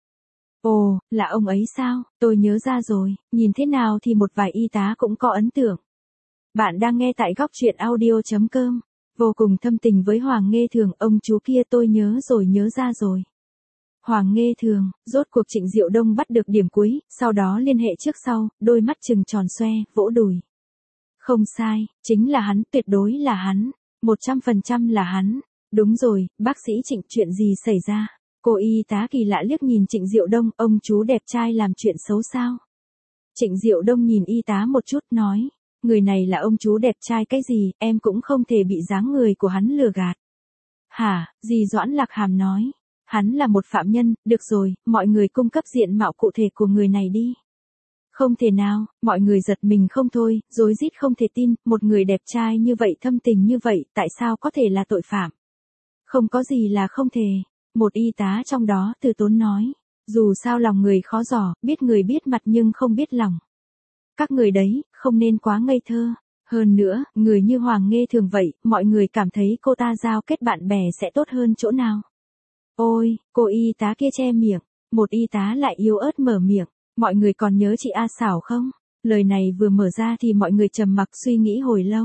Ồ, là ông ấy sao, tôi nhớ ra rồi, nhìn thế nào thì một vài y tá cũng có ấn tượng. Bạn đang nghe tại góc truyện audio.com, vô cùng thâm tình với Hoàng Nghê Thường, ông chú kia tôi nhớ rồi nhớ ra rồi. Hoàng Nghê Thường, rốt cuộc Trịnh Diệu Đông bắt được điểm cuối, sau đó liên hệ trước sau, đôi mắt trừng tròn xoe, vỗ đùi. Không sai, chính là hắn, tuyệt đối là hắn, một trăm phần trăm là hắn. Đúng rồi, bác sĩ Trịnh, chuyện gì xảy ra? Cô y tá kỳ lạ liếc nhìn Trịnh Diệu Đông, ông chú đẹp trai làm chuyện xấu sao? Trịnh Diệu Đông nhìn y tá một chút nói, người này là ông chú đẹp trai cái gì, em cũng không thể bị dáng người của hắn lừa gạt. Hả, dì Doãn Lạc Hàm nói, hắn là một phạm nhân, được rồi, mọi người cung cấp diện mạo cụ thể của người này đi. Không thể nào, mọi người giật mình không thôi, rối rít không thể tin, một người đẹp trai như vậy thâm tình như vậy, tại sao có thể là tội phạm? Không có gì là không thể. Một y tá trong đó từ tốn nói, dù sao lòng người khó giỏ, biết người biết mặt nhưng không biết lòng. Các người đấy, không nên quá ngây thơ. Hơn nữa, người như Hoàng Nghê Thường vậy, mọi người cảm thấy cô ta giao kết bạn bè sẽ tốt hơn chỗ nào. Ôi, cô y tá kia che miệng, một y tá lại yếu ớt mở miệng, mọi người còn nhớ chị A Xảo không? Lời này vừa mở ra thì mọi người trầm mặc suy nghĩ hồi lâu.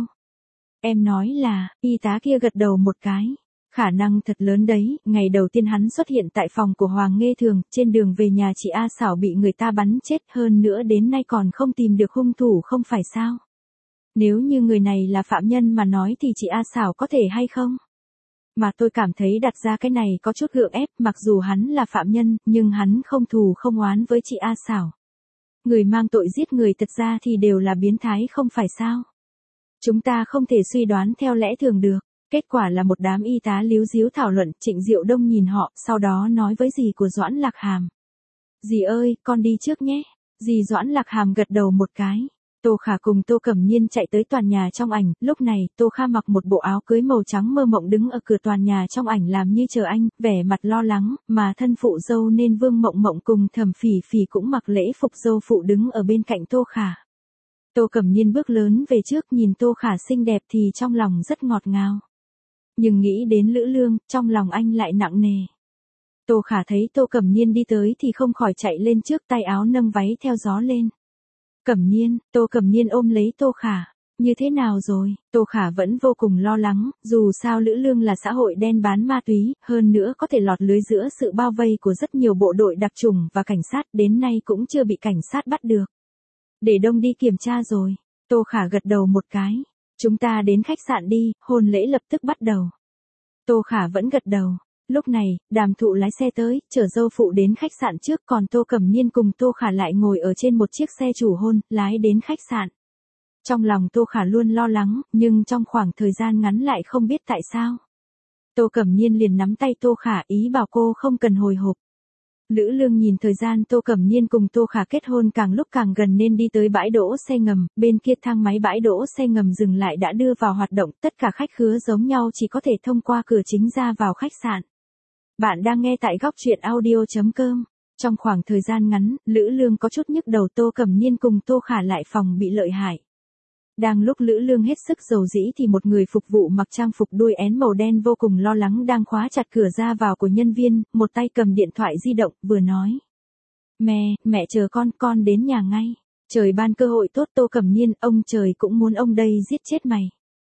Em nói là, y tá kia gật đầu một cái. Khả năng thật lớn đấy, ngày đầu tiên hắn xuất hiện tại phòng của Hoàng Nghê Thường, trên đường về nhà chị A Xảo bị người ta bắn chết, hơn nữa đến nay còn không tìm được hung thủ không phải sao? Nếu như người này là phạm nhân mà nói thì chị A Xảo có thể hay không? Mà tôi cảm thấy đặt ra cái này có chút gượng ép, mặc dù hắn là phạm nhân, nhưng hắn không thù không oán với chị A Xảo. Người mang tội giết người thật ra thì đều là biến thái không phải sao? Chúng ta không thể suy đoán theo lẽ thường được. Kết quả là một đám y tá líu díu thảo luận, Trịnh Diệu Đông nhìn họ, sau đó nói với dì của Doãn Lạc Hàm. Dì ơi, con đi trước nhé. Dì Doãn Lạc Hàm gật đầu một cái. Tô Khả cùng Tô Cẩm Nhiên chạy tới tòa nhà trong ảnh, lúc này, Tô Kha mặc một bộ áo cưới màu trắng mơ mộng đứng ở cửa tòa nhà trong ảnh làm như chờ anh, vẻ mặt lo lắng, mà thân phụ dâu nên Vương Mộng Mộng cùng Thẩm Phỉ Phỉ cũng mặc lễ phục dâu phụ đứng ở bên cạnh Tô Khả. Tô Cẩm Nhiên bước lớn về trước nhìn Tô Khả xinh đẹp thì trong lòng rất ngọt ngào. Nhưng nghĩ đến Lữ Lương, trong lòng anh lại nặng nề. Tô Khả thấy Tô Cẩm Nhiên đi tới thì không khỏi chạy lên trước, tay áo nâng váy theo gió lên. Cẩm Nhiên, Tô Cẩm Nhiên ôm lấy Tô Khả. Như thế nào rồi? Tô Khả vẫn vô cùng lo lắng, dù sao Lữ Lương là xã hội đen bán ma túy, hơn nữa có thể lọt lưới giữa sự bao vây của rất nhiều bộ đội đặc chủng và cảnh sát, đến nay cũng chưa bị cảnh sát bắt được. Để Đông đi kiểm tra rồi. Tô Khả gật đầu một cái. Chúng ta đến khách sạn đi, hôn lễ lập tức bắt đầu. Tô Khả vẫn gật đầu. Lúc này, Đàm Thụ lái xe tới, chở dâu phụ đến khách sạn trước, còn Tô Cẩm Nhiên cùng Tô Khả lại ngồi ở trên một chiếc xe chủ hôn, lái đến khách sạn. Trong lòng Tô Khả luôn lo lắng, nhưng trong khoảng thời gian ngắn lại không biết tại sao. Tô Cẩm Nhiên liền nắm tay Tô Khả, ý bảo cô không cần hồi hộp. Lữ Lương nhìn thời gian Tô Cẩm Nhiên cùng Tô Khả kết hôn càng lúc càng gần nên đi tới bãi đỗ xe ngầm, bên kia thang máy bãi đỗ xe ngầm dừng lại đã đưa vào hoạt động, tất cả khách khứa giống nhau chỉ có thể thông qua cửa chính ra vào khách sạn. Bạn đang nghe tại góc truyện audio.com. Trong khoảng thời gian ngắn, Lữ Lương có chút nhức đầu, Tô Cẩm Nhiên cùng Tô Khả lại phòng bị lợi hại. Đang lúc Lữ Lương hết sức dầu dĩ thì một người phục vụ mặc trang phục đuôi én màu đen vô cùng lo lắng đang khóa chặt cửa ra vào của nhân viên, một tay cầm điện thoại di động, vừa nói. Mẹ, mẹ chờ con, con đến nhà ngay. Trời ban cơ hội tốt Tô Cẩm Nhiên, ông trời cũng muốn ông đây giết chết mày.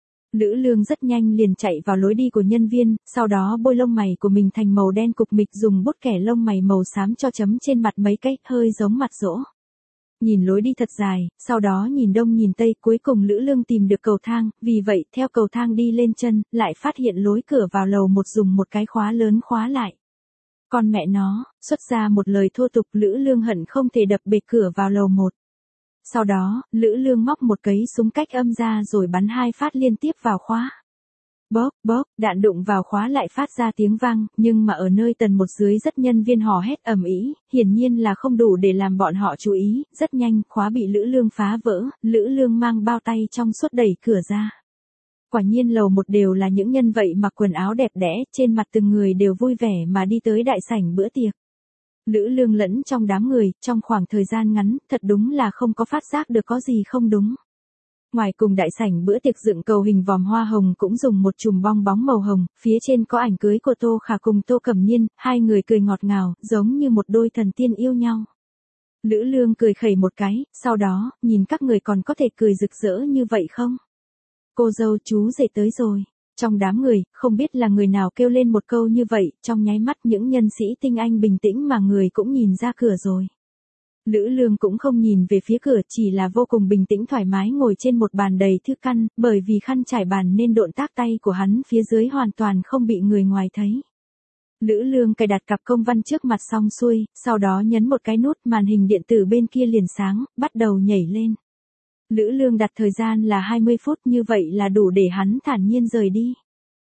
Lữ Lương rất nhanh liền chạy vào lối đi của nhân viên, sau đó bôi lông mày của mình thành màu đen cục mịch, dùng bút kẻ lông mày màu xám cho chấm trên mặt mấy cái, hơi giống mặt dỗ. Nhìn lối đi thật dài, sau đó nhìn đông nhìn tây, cuối cùng Lữ Lương tìm được cầu thang, vì vậy theo cầu thang đi lên chân, lại phát hiện lối cửa vào lầu một dùng một cái khóa lớn khóa lại. Con mẹ nó, xuất ra một lời thô tục, Lữ Lương hận không thể đập bể cửa vào lầu một. Sau đó, Lữ Lương móc một cấy súng cách âm ra rồi bắn hai phát liên tiếp vào khóa. Bóp, bóp, đạn đụng vào khóa lại phát ra tiếng vang, nhưng mà ở nơi tầng một dưới rất nhân viên hò hét ầm ĩ, hiển nhiên là không đủ để làm bọn họ chú ý, rất nhanh, khóa bị Lữ Lương phá vỡ, Lữ Lương mang bao tay trong suốt đẩy cửa ra. Quả nhiên lầu một đều là những nhân vậy mặc quần áo đẹp đẽ, trên mặt từng người đều vui vẻ mà đi tới đại sảnh bữa tiệc. Lữ Lương lẫn trong đám người, trong khoảng thời gian ngắn, thật đúng là không có phát giác được có gì không đúng. Ngoài cùng đại sảnh bữa tiệc dựng cầu hình vòm hoa hồng cũng dùng một chùm bong bóng màu hồng, phía trên có ảnh cưới của Tô Khả cùng Tô Cẩm Niên, hai người cười ngọt ngào, giống như một đôi thần tiên yêu nhau. Lữ Lương cười khẩy một cái, sau đó, nhìn các người còn có thể cười rực rỡ như vậy không? Cô dâu chú rể tới rồi. Trong đám người, không biết là người nào kêu lên một câu như vậy, trong nháy mắt những nhân sĩ tinh anh bình tĩnh mà người cũng nhìn ra cửa rồi. Lữ Lương cũng không nhìn về phía cửa, chỉ là vô cùng bình tĩnh thoải mái ngồi trên một bàn đầy thư căn, bởi vì khăn trải bàn nên động tác tay của hắn phía dưới hoàn toàn không bị người ngoài thấy. Lữ Lương cài đặt cặp công văn trước mặt xong xuôi, sau đó nhấn một cái nút, màn hình điện tử bên kia liền sáng, bắt đầu nhảy lên. Lữ Lương đặt thời gian là hai mươi phút, như vậy là đủ để hắn thản nhiên rời đi.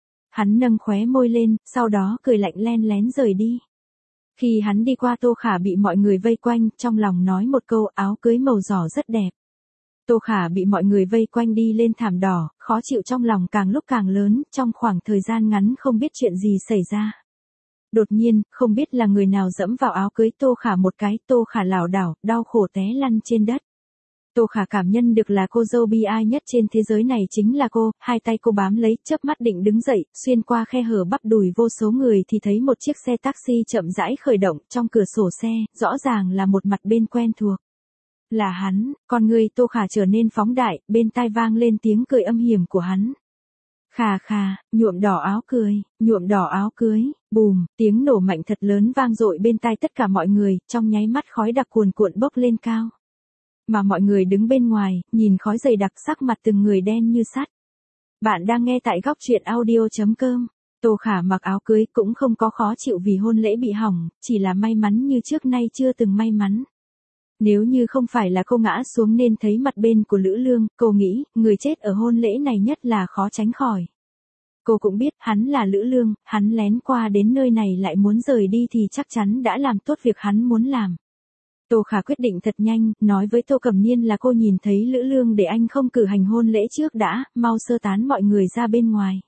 Hắn nâng khóe môi lên, sau đó cười lạnh len lén rời đi. Khi hắn đi qua Tô Khả bị mọi người vây quanh, trong lòng nói một câu, áo cưới màu đỏ rất đẹp. Tô Khả bị mọi người vây quanh đi lên thảm đỏ, khó chịu trong lòng càng lúc càng lớn, trong khoảng thời gian ngắn không biết chuyện gì xảy ra. Đột nhiên, không biết là người nào dẫm vào áo cưới Tô Khả một cái, Tô Khả lảo đảo, đau khổ té lăn trên đất. Tô Khả cảm nhận được là cô dâu bi ai nhất trên thế giới này chính là cô, hai tay cô bám lấy, chớp mắt định đứng dậy, xuyên qua khe hở bắp đùi vô số người thì thấy một chiếc xe taxi chậm rãi khởi động, trong cửa sổ xe, rõ ràng là một mặt bên quen thuộc. Là hắn, con người Tô Khả trở nên phóng đại, bên tai vang lên tiếng cười âm hiểm của hắn. Khà khà, nhuộm đỏ áo cưới, nhuộm đỏ áo cưới, bùm, tiếng nổ mạnh thật lớn vang dội bên tai tất cả mọi người, trong nháy mắt khói đặc cuồn cuộn bốc lên cao. Mà mọi người đứng bên ngoài, nhìn khói dày đặc, sắc mặt từng người đen như sắt. Bạn đang nghe tại góc truyện audio chấm com. Tô Khả mặc áo cưới cũng không có khó chịu vì hôn lễ bị hỏng, chỉ là may mắn như trước nay chưa từng may mắn. Nếu như không phải là cô ngã xuống nên thấy mặt bên của Lữ Lương, cô nghĩ, người chết ở hôn lễ này nhất là khó tránh khỏi. Cô cũng biết, hắn là Lữ Lương, hắn lén qua đến nơi này lại muốn rời đi thì chắc chắn đã làm tốt việc hắn muốn làm. Tô Khả quyết định thật nhanh, nói với Tô Cẩm Niên là cô nhìn thấy Lữ Lương để anh không cử hành hôn lễ trước đã, mau sơ tán mọi người ra bên ngoài.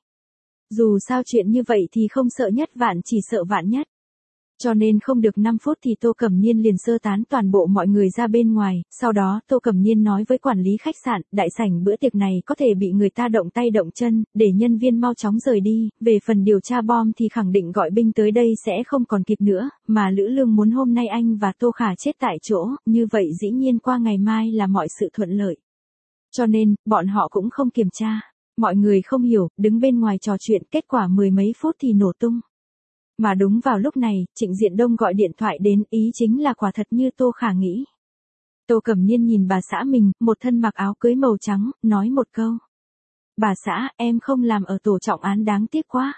Dù sao chuyện như vậy thì không sợ nhất vạn chỉ sợ vạn nhất. Cho nên không được năm phút thì Tô Cẩm Niên liền sơ tán toàn bộ mọi người ra bên ngoài, sau đó Tô Cẩm Niên nói với quản lý khách sạn, đại sảnh bữa tiệc này có thể bị người ta động tay động chân, để nhân viên mau chóng rời đi, về phần điều tra bom thì khẳng định gọi binh tới đây sẽ không còn kịp nữa, mà Lữ Lương muốn hôm nay anh và Tô Khả chết tại chỗ, như vậy dĩ nhiên qua ngày mai là mọi sự thuận lợi. Cho nên, bọn họ cũng không kiểm tra, mọi người không hiểu, đứng bên ngoài trò chuyện, kết quả mười mấy phút thì nổ tung. Mà đúng vào lúc này, Trịnh Diện Đông gọi điện thoại đến, ý chính là quả thật như Tô Khả nghĩ. Tô Cẩm Niên nhìn bà xã mình, một thân mặc áo cưới màu trắng, nói một câu. Bà xã, em không làm ở tổ trọng án đáng tiếc quá.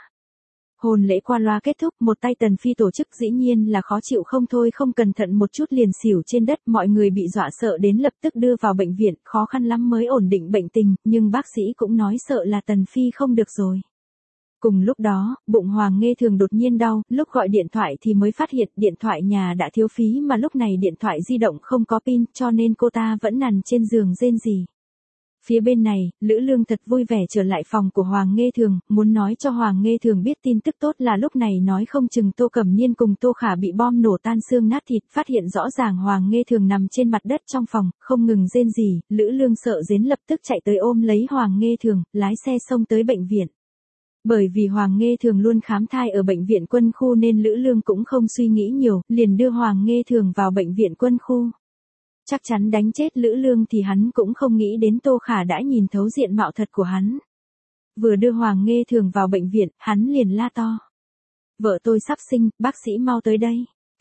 Hôn lễ qua loa kết thúc, một tay Tần Phi tổ chức dĩ nhiên là khó chịu không thôi, không cẩn thận một chút liền xỉu trên đất, mọi người bị dọa sợ đến lập tức đưa vào bệnh viện, khó khăn lắm mới ổn định bệnh tình, nhưng bác sĩ cũng nói sợ là Tần Phi không được rồi. Cùng lúc đó, bụng Hoàng Nghê Thường đột nhiên đau, lúc gọi điện thoại thì mới phát hiện điện thoại nhà đã thiếu phí mà lúc này điện thoại di động không có pin, cho nên cô ta vẫn nằm trên giường rên rỉ. Phía bên này, Lữ Lương thật vui vẻ trở lại phòng của Hoàng Nghê Thường, muốn nói cho Hoàng Nghê Thường biết tin tức tốt là lúc này nói không chừng Tô Cẩm Niên cùng Tô Khả bị bom nổ tan xương nát thịt, phát hiện rõ ràng Hoàng Nghê Thường nằm trên mặt đất trong phòng, không ngừng rên rỉ, Lữ Lương sợ đến lập tức chạy tới ôm lấy Hoàng Nghê Thường, lái xe xông tới bệnh viện. Bởi vì Hoàng Nghê Thường luôn khám thai ở bệnh viện quân khu nên Lữ Lương cũng không suy nghĩ nhiều, liền đưa Hoàng Nghê Thường vào bệnh viện quân khu. Chắc chắn đánh chết Lữ Lương thì hắn cũng không nghĩ đến Tô Khả đã nhìn thấu diện mạo thật của hắn. Vừa đưa Hoàng Nghê Thường vào bệnh viện, hắn liền la to. Vợ tôi sắp sinh, bác sĩ mau tới đây.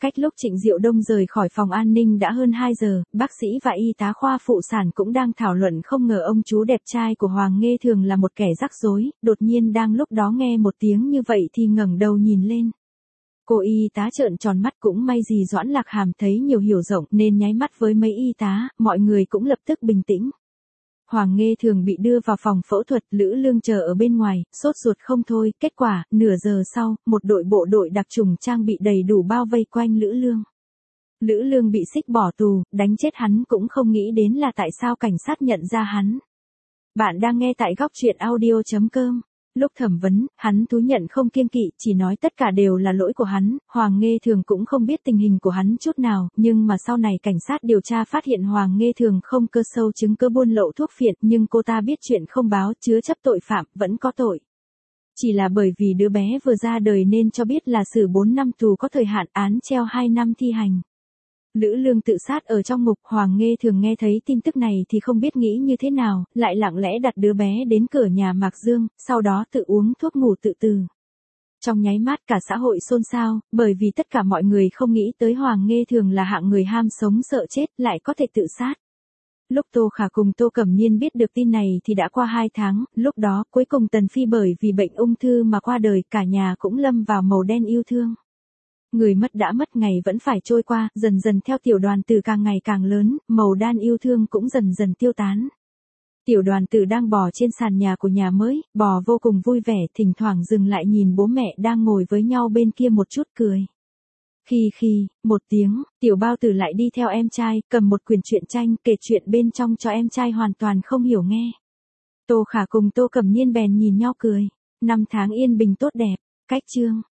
Cách lúc Trịnh Diệu Đông rời khỏi phòng an ninh đã hơn hai giờ, bác sĩ và y tá khoa phụ sản cũng đang thảo luận không ngờ ông chú đẹp trai của Hoàng Nghê Thường là một kẻ rắc rối, đột nhiên đang lúc đó nghe một tiếng như vậy thì ngẩng đầu nhìn lên. Cô y tá trợn tròn mắt, cũng may gì Doãn Lạc Hàm thấy nhiều hiểu rộng nên nháy mắt với mấy y tá, mọi người cũng lập tức bình tĩnh. Hoàng Nghê Thường bị đưa vào phòng phẫu thuật, Lữ Lương chờ ở bên ngoài, sốt ruột không thôi, kết quả, nửa giờ sau, một đội bộ đội đặc trùng trang bị đầy đủ bao vây quanh Lữ Lương. Lữ Lương bị xích bỏ tù, đánh chết hắn cũng không nghĩ đến là tại sao cảnh sát nhận ra hắn. Bạn đang nghe tại góc truyện audio chấm com. Lúc thẩm vấn, hắn thú nhận không kiêng kỵ, chỉ nói tất cả đều là lỗi của hắn. Hoàng Nghê Thường cũng không biết tình hình của hắn chút nào, nhưng mà sau này cảnh sát điều tra phát hiện Hoàng Nghê Thường không cơ sâu chứng cứ buôn lậu thuốc phiện, nhưng cô ta biết chuyện không báo, chứa chấp tội phạm, vẫn có tội. Chỉ là bởi vì đứa bé vừa ra đời nên cho biết là xử bốn năm tù có thời hạn, án treo hai năm thi hành. Lữ Lương tự sát ở trong ngục. Hoàng Nghê Thường nghe thấy tin tức này thì không biết nghĩ như thế nào, lại lặng lẽ đặt đứa bé đến cửa nhà Mạc Dương, sau đó tự uống thuốc ngủ tự tử. Trong nháy mắt cả xã hội xôn xao, bởi vì tất cả mọi người không nghĩ tới Hoàng Nghê Thường là hạng người ham sống sợ chết lại có thể tự sát. Lúc Tô Khả cùng Tô Cẩm Nhiên biết được tin này thì đã qua hai tháng, lúc đó cuối cùng Tần Phi bởi vì bệnh ung thư mà qua đời, cả nhà cũng lâm vào màu đen yêu thương. Người mất đã mất, ngày vẫn phải trôi qua, dần dần theo Tiểu Đoàn Tử càng ngày càng lớn, màu đan yêu thương cũng dần dần tiêu tán. Tiểu Đoàn Tử đang bò trên sàn nhà của nhà mới, bò vô cùng vui vẻ, thỉnh thoảng dừng lại nhìn bố mẹ đang ngồi với nhau bên kia một chút cười. Khi khi, một tiếng, Tiểu Bao Tử lại đi theo em trai, cầm một quyển truyện tranh, kể chuyện bên trong cho em trai hoàn toàn không hiểu nghe. Tô Khả cùng Tô Cẩm Nhiên bèn nhìn nhau cười. Năm tháng yên bình tốt đẹp, cách chương.